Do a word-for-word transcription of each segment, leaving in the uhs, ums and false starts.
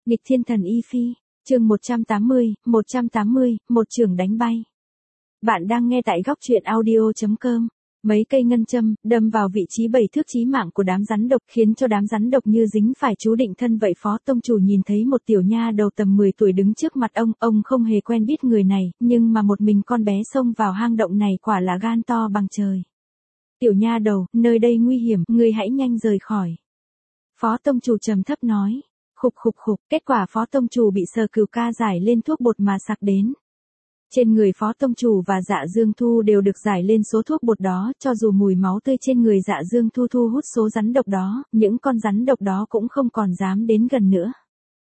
Nghịch thiên thần y phi, chương một trăm tám mươi, một trăm tám mươi, một trường đánh bay. Bạn đang nghe tại góc truyện audio chấm com. Mấy cây ngân châm đâm vào vị trí bảy thước chí mạng của đám rắn độc, khiến cho đám rắn độc như dính phải chú định thân vậy. Phó tông chủ nhìn thấy một tiểu nha đầu tầm mười tuổi đứng trước mặt ông, ông không hề quen biết người này, nhưng mà một mình con bé xông vào hang động này quả là gan to bằng trời. Tiểu nha đầu, nơi đây nguy hiểm, ngươi hãy nhanh rời khỏi. Phó tông chủ trầm thấp nói. Khục khục khục, kết quả phó tông chủ bị Sở Cửu Ca giải lên thuốc bột mà sặc đến. Trên người phó tông chủ và Dạ Dương Thu đều được giải lên số thuốc bột đó, cho dù mùi máu tươi trên người Dạ Dương Thu thu hút số rắn độc đó, những con rắn độc đó cũng không còn dám đến gần nữa.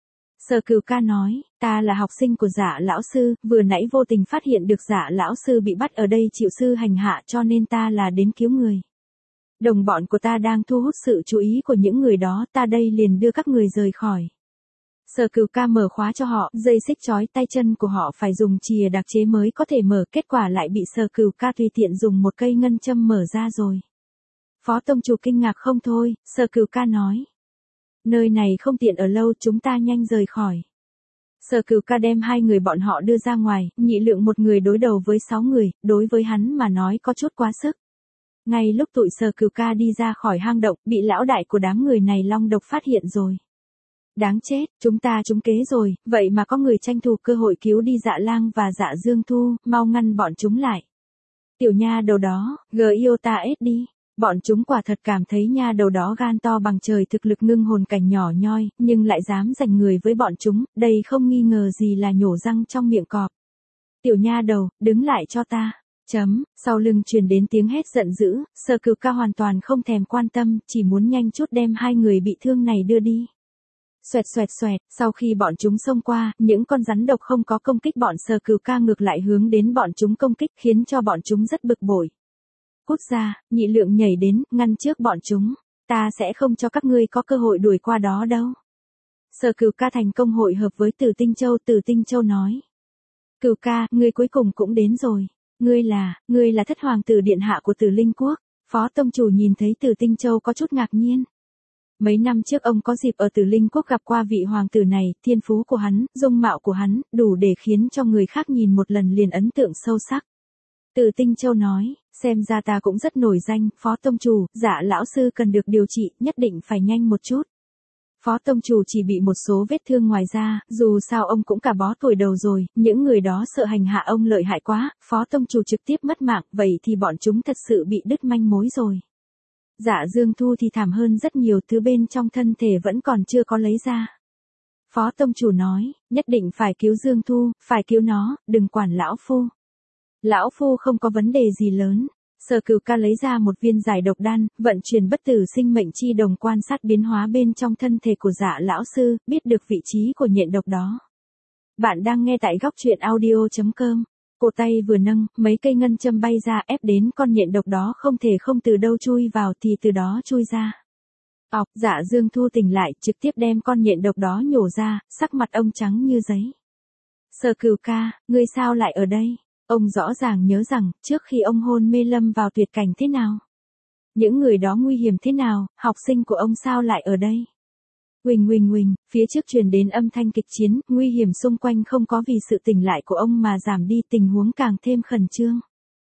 Sở Cửu Ca nói, ta là học sinh của Dạ lão sư, vừa nãy vô tình phát hiện được Dạ lão sư bị bắt ở đây chịu sư hành hạ, cho nên ta là đến cứu người. Đồng bọn của ta đang thu hút sự chú ý của những người đó, ta đây liền đưa các người rời khỏi. Sở Cửu Ca mở khóa cho họ, dây xích trói tay chân của họ phải dùng chìa đặc chế mới có thể mở, kết quả lại bị Sở Cửu Ca tùy tiện dùng một cây ngân châm mở ra rồi. Phó tông chủ kinh ngạc không thôi, Sở Cửu Ca nói. Nơi này không tiện ở lâu, chúng ta nhanh rời khỏi. Sở Cửu Ca đem hai người bọn họ đưa ra ngoài, Nhị Lượng một người đối đầu với sáu người, đối với hắn mà nói có chút quá sức. Ngay lúc tụi Sở Cửu Ca đi ra khỏi hang động, bị lão đại của đám người này long độc phát hiện rồi. Đáng chết, chúng ta trúng kế rồi, vậy mà có người tranh thủ cơ hội cứu đi Dạ Lang và Dạ Dương Thu, mau ngăn bọn chúng lại. Tiểu nha đầu đó, gờ yêu ta ết đi. Bọn chúng quả thật cảm thấy nha đầu đó gan to bằng trời, thực lực ngưng hồn cảnh nhỏ nhoi, nhưng lại dám giành người với bọn chúng, đây không nghi ngờ gì là nhổ răng trong miệng cọp. Tiểu nha đầu, đứng lại cho ta. Chấm, sau lưng truyền đến tiếng hét giận dữ, Sở Cửu Ca hoàn toàn không thèm quan tâm, chỉ muốn nhanh chút đem hai người bị thương này đưa đi. Xoẹt xoẹt xoẹt, sau khi bọn chúng xông qua, những con rắn độc không có công kích bọn Sở Cửu Ca, ngược lại hướng đến bọn chúng công kích, khiến cho bọn chúng rất bực bội. Cút ra, Nhị Lượng nhảy đến, ngăn trước bọn chúng. Ta sẽ không cho các ngươi có cơ hội đuổi qua đó đâu. Sở Cửu Ca thành công hội hợp với Tử Tinh Châu, Tử Tinh Châu nói. Cửu Ca, ngươi cuối cùng cũng đến rồi. Ngươi là, ngươi là thất hoàng tử điện hạ của Tử Linh Quốc. Phó tông chủ nhìn thấy Tử Tinh Châu có chút ngạc nhiên. Mấy năm trước ông có dịp ở Tử Linh Quốc gặp qua vị hoàng tử này, thiên phú của hắn, dung mạo của hắn, đủ để khiến cho người khác nhìn một lần liền ấn tượng sâu sắc. Tử Tinh Châu nói, xem ra ta cũng rất nổi danh, Phó tông chủ, Dạ lão sư cần được điều trị, nhất định phải nhanh một chút. Phó tông chủ chỉ bị một số vết thương ngoài ra, dù sao ông cũng cả bó tuổi đầu rồi, những người đó sợ hành hạ ông lợi hại quá, Phó tông chủ trực tiếp mất mạng, vậy thì bọn chúng thật sự bị đứt manh mối rồi. Dạ Dương Thu thì thảm hơn rất nhiều, thứ bên trong thân thể vẫn còn chưa có lấy ra. Phó tông chủ nói, nhất định phải cứu Dương Thu, phải cứu nó, đừng quản lão phu. Lão phu không có vấn đề gì lớn. Sở Cửu Ca lấy ra một viên giải độc đan, vận chuyển bất tử sinh mệnh chi đồng quan sát biến hóa bên trong thân thể của Dạ lão sư, biết được vị trí của nhện độc đó. Bạn đang nghe tại góc truyện audio chấm com. Cổ tay vừa nâng, mấy cây ngân châm bay ra, ép đến con nhện độc đó không thể không từ đâu chui vào thì từ đó chui ra. Ọc, Dạ Dương Thu tỉnh lại, trực tiếp đem con nhện độc đó nhổ ra, sắc mặt ông trắng như giấy. Sở Cửu Ca, ngươi sao lại ở đây? Ông rõ ràng nhớ rằng, trước khi ông hôn mê lâm vào tuyệt cảnh thế nào? Những người đó nguy hiểm thế nào, học sinh của ông sao lại ở đây? Huỳnh huỳnh huỳnh, phía trước truyền đến âm thanh kịch chiến, nguy hiểm xung quanh không có vì sự tỉnh lại của ông mà giảm đi, tình huống càng thêm khẩn trương.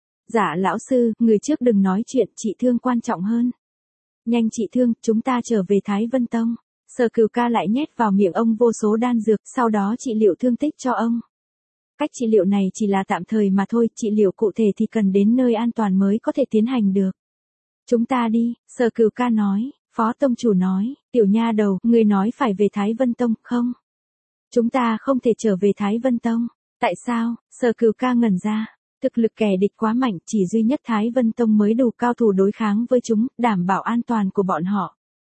Dạ lão sư, người trước đừng nói chuyện, trị thương quan trọng hơn. Nhanh trị thương, chúng ta trở về Thái Vân Tông. Sở Cửu Ca lại nhét vào miệng ông vô số đan dược, sau đó trị liệu thương tích cho ông. Cách trị liệu này chỉ là tạm thời mà thôi, trị liệu cụ thể thì cần đến nơi an toàn mới có thể tiến hành được. Chúng ta đi, Sở Cửu Ca nói. Phó tông chủ nói, tiểu nha đầu, ngươi nói phải về Thái Vân Tông, không? Chúng ta không thể trở về Thái Vân Tông. Tại sao? Sở Cửu Ca ngẩn ra. Thực lực kẻ địch quá mạnh, chỉ duy nhất Thái Vân Tông mới đủ cao thủ đối kháng với chúng, đảm bảo an toàn của bọn họ.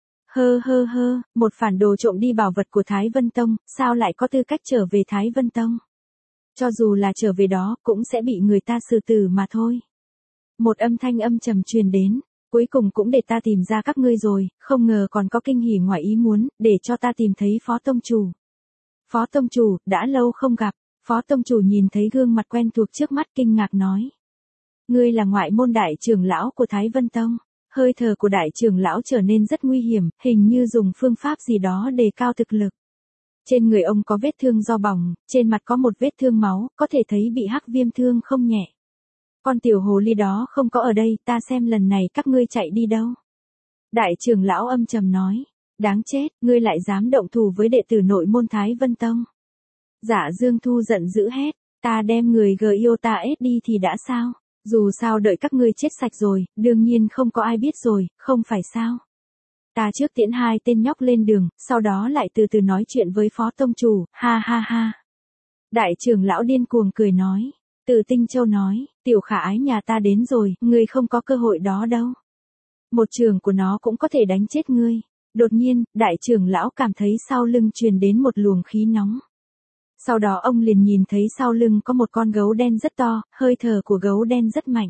Hơ hơ hơ, một phản đồ trộm đi bảo vật của Thái Vân Tông, sao lại có tư cách trở về Thái Vân Tông? Cho dù là trở về đó, cũng sẽ bị người ta xử tử mà thôi. Một âm thanh âm trầm truyền đến. Cuối cùng cũng để ta tìm ra các ngươi rồi, không ngờ còn có kinh hỉ ngoài ý muốn, để cho ta tìm thấy Phó tông chủ. Phó tông chủ, đã lâu không gặp. Phó tông chủ nhìn thấy gương mặt quen thuộc trước mắt, kinh ngạc nói. Ngươi là ngoại môn đại trưởng lão của Thái Vân Tông. Hơi thở của đại trưởng lão trở nên rất nguy hiểm, hình như dùng phương pháp gì đó đề cao thực lực. Trên người ông có vết thương do bỏng, trên mặt có một vết thương máu, có thể thấy bị hắc viêm thương không nhẹ. Con tiểu hồ ly đó không có ở đây, ta xem lần này các ngươi chạy đi đâu. Đại trưởng lão âm trầm nói. Đáng chết, ngươi lại dám động thủ với đệ tử nội môn Thái Vân Tông. Dạ Dương Thu giận dữ hét, ta đem người gờ yêu ta ết đi thì đã sao? Dù sao đợi các ngươi chết sạch rồi, đương nhiên không có ai biết rồi, không phải sao? Ta trước tiễn hai tên nhóc lên đường, sau đó lại từ từ nói chuyện với phó tông chủ, ha ha ha. Đại trưởng lão điên cuồng cười nói. Từ Tinh Châu nói, tiểu khả ái nhà ta đến rồi, ngươi không có cơ hội đó đâu. Một trường của nó cũng có thể đánh chết ngươi. Đột nhiên, đại trưởng lão cảm thấy sau lưng truyền đến một luồng khí nóng. Sau đó ông liền nhìn thấy sau lưng có một con gấu đen rất to, hơi thở của gấu đen rất mạnh.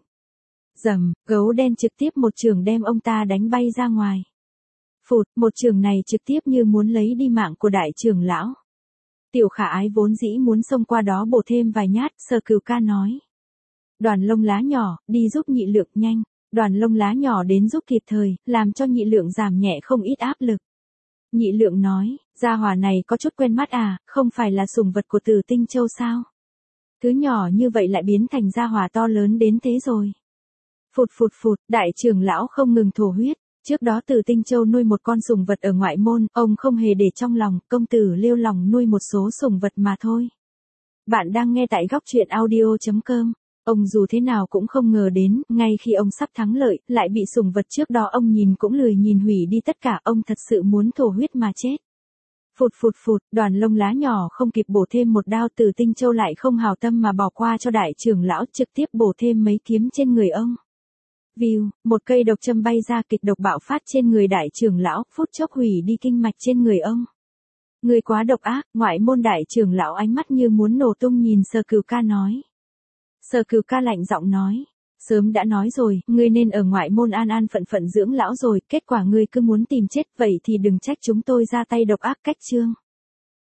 Rầm, gấu đen trực tiếp một trường đem ông ta đánh bay ra ngoài. Phụt, một trường này trực tiếp như muốn lấy đi mạng của đại trưởng lão. Tiểu khả ái vốn dĩ muốn xông qua đó bổ thêm vài nhát, Sở Cửu Ca nói. Đoàn lông lá nhỏ, đi giúp nhị lượng nhanh. Đoàn lông lá nhỏ đến giúp kịp thời, làm cho nhị lượng giảm nhẹ không ít áp lực. Nhị lượng nói, gia hỏa này có chút quen mắt à, không phải là sủng vật của Từ Tinh Châu sao? Thứ nhỏ như vậy lại biến thành gia hỏa to lớn đến thế rồi. Phụt phụt phụt, đại trưởng lão không ngừng thổ huyết. Trước đó Từ Tinh Châu nuôi một con sủng vật ở ngoại môn, ông không hề để trong lòng, công tử Liêu lòng nuôi một số sủng vật mà thôi. Bạn đang nghe tại góc truyện audio chấm com. Ông dù thế nào cũng không ngờ đến, ngay khi ông sắp thắng lợi, lại bị sủng vật trước đó ông nhìn cũng lười nhìn hủy đi tất cả, ông thật sự muốn thổ huyết mà chết. Phụt phụt phụt, đoàn lông lá nhỏ không kịp bổ thêm một đao, Từ Tinh Châu lại không hào tâm mà bỏ qua cho đại trưởng lão, trực tiếp bổ thêm mấy kiếm trên người ông. View, một cây độc châm bay ra, kịch độc bạo phát trên người đại trưởng lão, phút chốc hủy đi kinh mạch trên người ông. Người quá độc ác, ngoại môn đại trưởng lão ánh mắt như muốn nổ tung nhìn Sở Cửu Ca nói. Sở Cửu Ca lạnh giọng nói, sớm đã nói rồi, ngươi nên ở ngoại môn an an phận phận dưỡng lão rồi, kết quả ngươi cứ muốn tìm chết, vậy thì đừng trách chúng tôi ra tay độc ác cách chương.